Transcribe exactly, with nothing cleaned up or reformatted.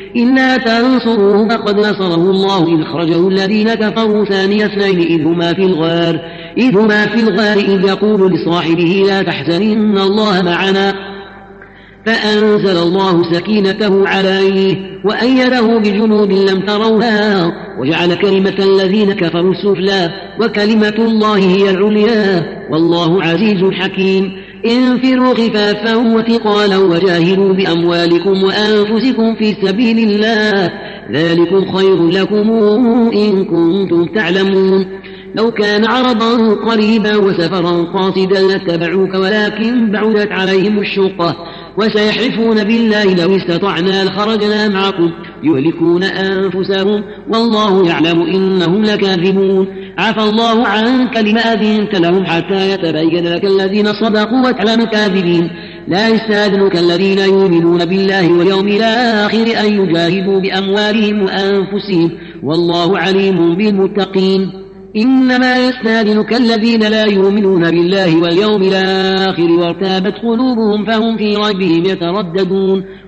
إلا تنصروه فقد نصره الله إذ أخرجه الذين كفروا ثاني اثنين إذ هما في الغار إذ هما في الغار إذ يقول لصاحبه لا تحزن إن الله معنا فأنزل الله سكينته عليه وأيده بجنود لم تروها وجعل كلمة الذين كفروا السفلى وكلمة الله هي العليا والله عزيز حكيم انفروا خفافا وثقالا وجاهدوا بأموالكم وأنفسكم في سبيل الله ذلكم خير لكم إن كنتم تعلمون لو كان عرضا قريبا وسفرا قاصدا لاتبعوك ولكن بعدت عليهم الشقة وسيحلفون بالله لو استطعنا لخرجنا معكم يهلكون أنفسهم والله يعلم إنهم لكاذبون عفى الله عنك لما أذنت لهم حتى يتبين لك الذين صدقوا وتعلم الكاذبين لا يستأذنك الذين يؤمنون بالله واليوم الآخر أن يجاهدوا بأموالهم وأنفسهم والله عليم بالمتقين إنما يستأذنك الذين لا يؤمنون بالله واليوم الآخر وارتابت قلوبهم فهم في ريبهم يترددون